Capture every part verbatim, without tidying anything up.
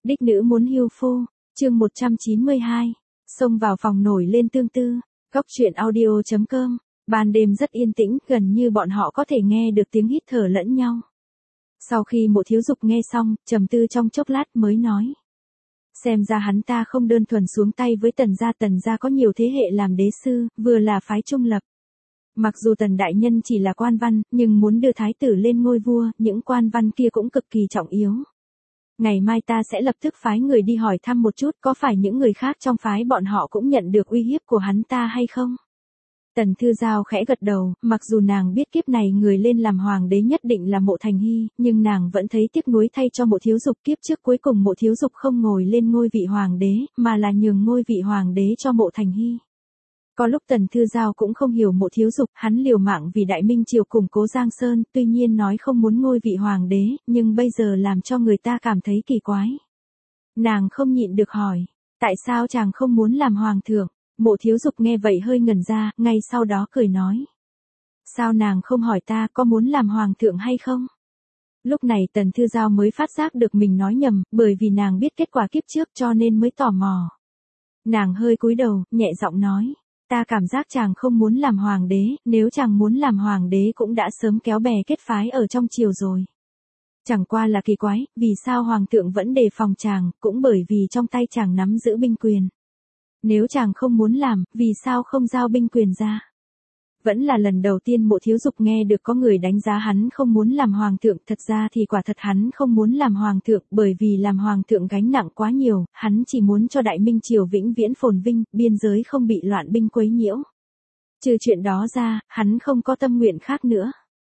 Đích nữ muốn hưu phu, chương một trăm chín mươi hai, xông vào phòng nổi lên tương tư, góc truyện audio chấm com, ban đêm rất yên tĩnh, gần như bọn họ có thể nghe được tiếng hít thở lẫn nhau. Sau khi Mộ Thiếu Dục nghe xong, trầm tư trong chốc lát mới nói. Xem ra hắn ta không đơn thuần xuống tay với Tần gia, Tần gia có nhiều thế hệ làm đế sư, vừa là phái trung lập. Mặc dù Tần đại nhân chỉ là quan văn, nhưng muốn đưa thái tử lên ngôi vua, những quan văn kia cũng cực kỳ trọng yếu. Ngày mai ta sẽ lập tức phái người đi hỏi thăm một chút có phải những người khác trong phái bọn họ cũng nhận được uy hiếp của hắn ta hay không. Tần Thư Giao khẽ gật đầu, mặc dù nàng biết kiếp này người lên làm hoàng đế nhất định là Mộ Thành Hy, nhưng nàng vẫn thấy tiếc nuối thay cho Mộ Thiếu Dục. Kiếp trước cuối cùng Mộ Thiếu Dục không ngồi lên ngôi vị hoàng đế, mà là nhường ngôi vị hoàng đế cho Mộ Thành Hy. Có lúc Tần Thư Giao cũng không hiểu Mộ Thiếu Dục, hắn liều mạng vì Đại Minh triều củng cố Giang Sơn, tuy nhiên nói không muốn ngôi vị hoàng đế, nhưng bây giờ làm cho người ta cảm thấy kỳ quái. Nàng không nhịn được hỏi, tại sao chàng không muốn làm hoàng thượng? Mộ Thiếu Dục nghe vậy hơi ngẩn ra, ngay sau đó cười nói. Sao nàng không hỏi ta có muốn làm hoàng thượng hay không? Lúc này Tần Thư Giao mới phát giác được mình nói nhầm, bởi vì nàng biết kết quả kiếp trước cho nên mới tò mò. Nàng hơi cúi đầu, nhẹ giọng nói. Ta cảm giác chàng không muốn làm hoàng đế, nếu chàng muốn làm hoàng đế cũng đã sớm kéo bè kết phái ở trong triều rồi. Chẳng qua là kỳ quái, vì sao hoàng thượng vẫn đề phòng chàng, cũng bởi vì trong tay chàng nắm giữ binh quyền. Nếu chàng không muốn làm, vì sao không giao binh quyền ra? Vẫn là lần đầu tiên Mộ Thiếu Dục nghe được có người đánh giá hắn không muốn làm hoàng thượng, thật ra thì quả thật hắn không muốn làm hoàng thượng, bởi vì làm hoàng thượng gánh nặng quá nhiều, hắn chỉ muốn cho Đại Minh triều vĩnh viễn phồn vinh, biên giới không bị loạn binh quấy nhiễu. Trừ chuyện đó ra, hắn không có tâm nguyện khác nữa.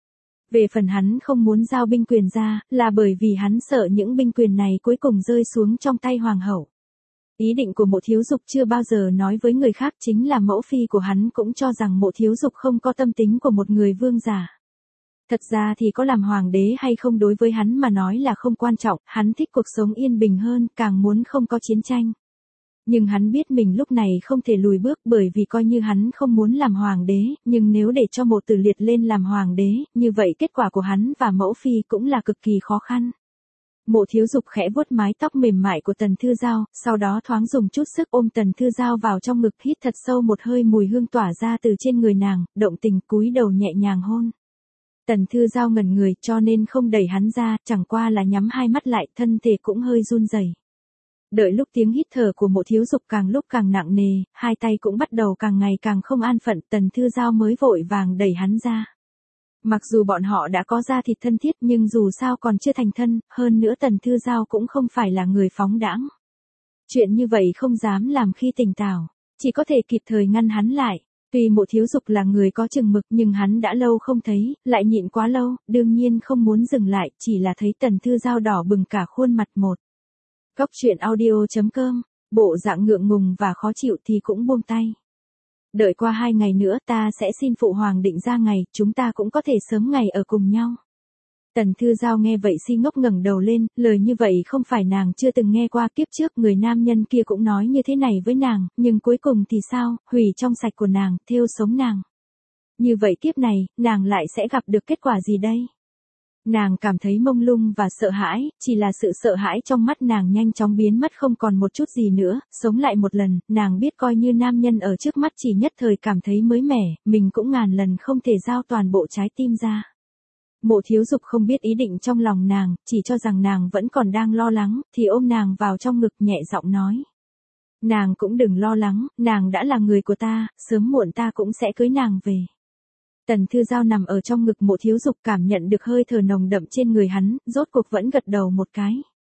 Về phần hắn không muốn giao binh quyền ra, là bởi vì hắn sợ những binh quyền này cuối cùng rơi xuống trong tay hoàng hậu. Ý định của Mộ Thiếu Dục chưa bao giờ nói với người khác, chính là mẫu phi của hắn cũng cho rằng Mộ Thiếu Dục không có tâm tính của một người vương giả. Thật ra thì có làm hoàng đế hay không đối với hắn mà nói là không quan trọng, hắn thích cuộc sống yên bình hơn, càng muốn không có chiến tranh. Nhưng hắn biết mình lúc này không thể lùi bước, bởi vì coi như hắn không muốn làm hoàng đế, nhưng nếu để cho Mộ Tử Liệt lên làm hoàng đế, như vậy kết quả của hắn và mẫu phi cũng là cực kỳ khó khăn. Mộ Thiếu Dục khẽ vuốt mái tóc mềm mại của Tần Thư Giao, sau đó thoáng dùng chút sức ôm Tần Thư Giao vào trong ngực, hít thật sâu một hơi mùi hương tỏa ra từ trên người nàng, động tình cúi đầu nhẹ nhàng hôn. Tần Thư Giao ngẩn người cho nên không đẩy hắn ra, chẳng qua là nhắm hai mắt lại, thân thể cũng hơi run rẩy. Đợi lúc tiếng hít thở của Mộ Thiếu Dục càng lúc càng nặng nề, hai tay cũng bắt đầu càng ngày càng không an phận, Tần Thư Giao mới vội vàng đẩy hắn ra. Mặc dù bọn họ đã có da thịt thân thiết nhưng dù sao còn chưa thành thân, hơn nữa Tần Thư Giao cũng không phải là người phóng đãng. Chuyện như vậy không dám làm khi tỉnh táo, chỉ có thể kịp thời ngăn hắn lại. Tuy Mộ Thiếu Dục là người có chừng mực nhưng hắn đã lâu không thấy, lại nhịn quá lâu, đương nhiên không muốn dừng lại, chỉ là thấy Tần Thư Giao đỏ bừng cả khuôn mặt một. Góc truyện audio chấm com, bộ dạng ngượng ngùng và khó chịu thì cũng buông tay. Đợi qua hai ngày nữa ta sẽ xin phụ hoàng định ra ngày, chúng ta cũng có thể sớm ngày ở cùng nhau. Tần Thư Giao nghe vậy si ngốc ngẩng đầu lên, lời như vậy không phải nàng chưa từng nghe qua, kiếp trước người nam nhân kia cũng nói như thế này với nàng, nhưng cuối cùng thì sao, hủy trong sạch của nàng, thiêu sống nàng. Như vậy kiếp này, nàng lại sẽ gặp được kết quả gì đây? Nàng cảm thấy mông lung và sợ hãi, chỉ là sự sợ hãi trong mắt nàng nhanh chóng biến mất không còn một chút gì nữa, sống lại một lần, nàng biết coi như nam nhân ở trước mắt chỉ nhất thời cảm thấy mới mẻ, mình cũng ngàn lần không thể giao toàn bộ trái tim ra. Mộ Thiếu Dục không biết ý định trong lòng nàng, chỉ cho rằng nàng vẫn còn đang lo lắng, thì ôm nàng vào trong ngực nhẹ giọng nói. Nàng cũng đừng lo lắng, nàng đã là người của ta, sớm muộn ta cũng sẽ cưới nàng về. Tần Thư Giao nằm ở trong ngực Mộ Thiếu Dục cảm nhận được hơi thở nồng đậm trên người hắn, rốt cuộc vẫn gật đầu một cái.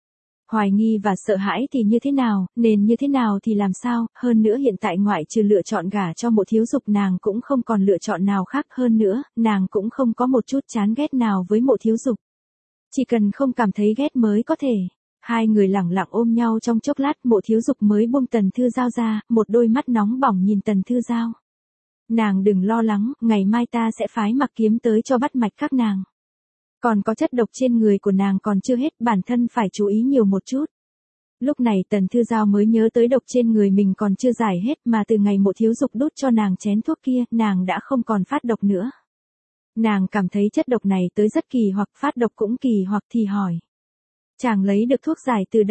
Hoài nghi và sợ hãi thì như thế nào, nên như thế nào thì làm sao, hơn nữa hiện tại ngoại trừ lựa chọn gả cho Mộ Thiếu Dục nàng cũng không còn lựa chọn nào khác, hơn nữa, nàng cũng không có một chút chán ghét nào với Mộ Thiếu Dục. Chỉ cần không cảm thấy ghét mới có thể. Hai người lẳng lặng ôm nhau trong chốc lát, Mộ Thiếu Dục mới buông Tần Thư Giao ra, một đôi mắt nóng bỏng nhìn Tần Thư Giao. Nàng đừng lo lắng, ngày mai ta sẽ phái Mặc Kiếm tới cho bắt mạch các nàng. Còn có chất độc trên người của nàng còn chưa hết, bản thân phải chú ý nhiều một chút. Lúc này Tần Thư Giao mới nhớ tới độc trên người mình còn chưa giải hết, mà từ ngày Mộ Thiếu Dục đút cho nàng chén thuốc kia, nàng đã không còn phát độc nữa. Nàng cảm thấy chất độc này tới rất kỳ hoặc, phát độc cũng kỳ hoặc, thì hỏi. Chàng lấy được thuốc giải từ đâu?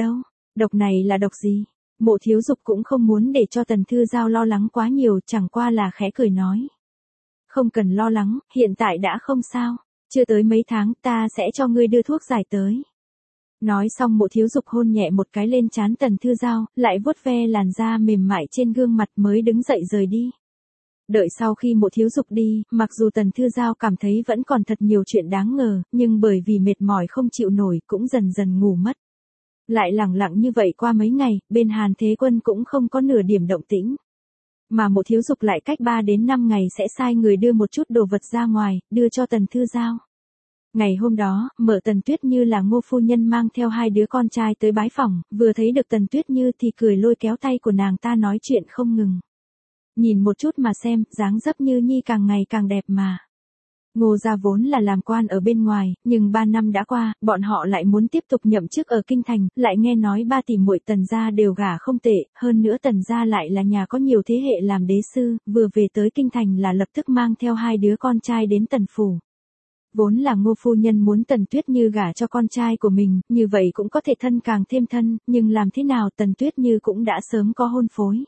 Độc này là độc gì? Mộ Thiếu Dục cũng không muốn để cho Tần Thư Giao lo lắng quá nhiều, chẳng qua là khẽ cười nói. Không cần lo lắng, hiện tại đã không sao. Chưa tới mấy tháng ta sẽ cho ngươi đưa thuốc giải tới. Nói xong Mộ Thiếu Dục hôn nhẹ một cái lên trán Tần Thư Giao, lại vuốt ve làn da mềm mại trên gương mặt mới đứng dậy rời đi. Đợi sau khi Mộ Thiếu Dục đi, mặc dù Tần Thư Giao cảm thấy vẫn còn thật nhiều chuyện đáng ngờ, nhưng bởi vì mệt mỏi không chịu nổi cũng dần dần ngủ mất. Lại lẳng lặng như vậy qua mấy ngày, bên Hàn Thế Quân cũng không có nửa điểm động tĩnh. Mà Mộ Thiếu Dục lại cách ba đến năm ngày sẽ sai người đưa một chút đồ vật ra ngoài, đưa cho Tần Thư Giao. Ngày hôm đó, Mợ Tần Tuyết Như là Ngô phu nhân mang theo hai đứa con trai tới bái phỏng, vừa thấy được Tần Tuyết Như thì cười lôi kéo tay của nàng ta nói chuyện không ngừng. Nhìn một chút mà xem, dáng dấp Như Nhi càng ngày càng đẹp mà. Ngô gia vốn là làm quan ở bên ngoài, nhưng ba năm đã qua, bọn họ lại muốn tiếp tục nhậm chức ở kinh thành, lại nghe nói ba tỷ muội Tần gia đều gả không tệ, hơn nữa Tần gia lại là nhà có nhiều thế hệ làm đế sư, vừa về tới kinh thành là lập tức mang theo hai đứa con trai đến Tần phủ. Vốn là Ngô phu nhân muốn Tần Tuyết Như gả cho con trai của mình, như vậy cũng có thể thân càng thêm thân, nhưng làm thế nào Tần Tuyết Như cũng đã sớm có hôn phối.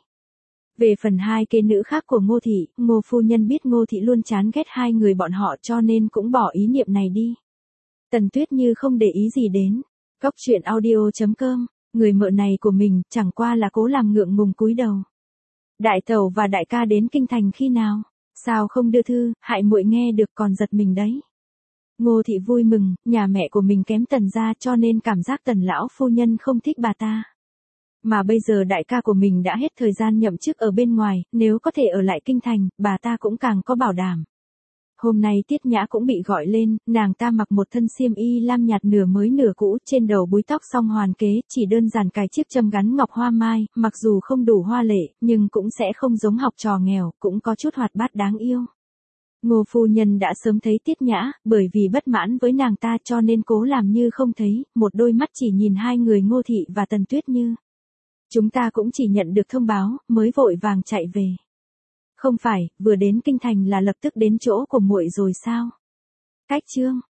Về phần hai kế nữ khác của Ngô thị, Ngô phu nhân biết Ngô thị luôn chán ghét hai người bọn họ cho nên cũng bỏ ý niệm này đi. Tần Tuyết Như không để ý gì đến. Cóc truyện audio chấm com, người mợ này của mình chẳng qua là cố làm ngượng ngùng cúi đầu. Đại tẩu và đại ca đến kinh thành khi nào? Sao không đưa thư, hại muội nghe được còn giật mình đấy. Ngô thị vui mừng, nhà mẹ của mình kém Tần gia cho nên cảm giác Tần lão phu nhân không thích bà ta. Mà bây giờ đại ca của mình đã hết thời gian nhậm chức ở bên ngoài, nếu có thể ở lại kinh thành, bà ta cũng càng có bảo đảm. Hôm nay Tiết Nhã cũng bị gọi lên, nàng ta mặc một thân xiêm y lam nhạt nửa mới nửa cũ, trên đầu búi tóc song hoàn kế, chỉ đơn giản cài chiếc châm gắn ngọc hoa mai, mặc dù không đủ hoa lệ, nhưng cũng sẽ không giống học trò nghèo, cũng có chút hoạt bát đáng yêu. Ngô phu nhân đã sớm thấy Tiết Nhã, bởi vì bất mãn với nàng ta cho nên cố làm như không thấy, một đôi mắt chỉ nhìn hai người Ngô thị và Tần Tuyết Như. Chúng ta cũng chỉ nhận được thông báo, mới vội vàng chạy về. Không phải, vừa đến kinh thành là lập tức đến chỗ của muội rồi sao? Cách chương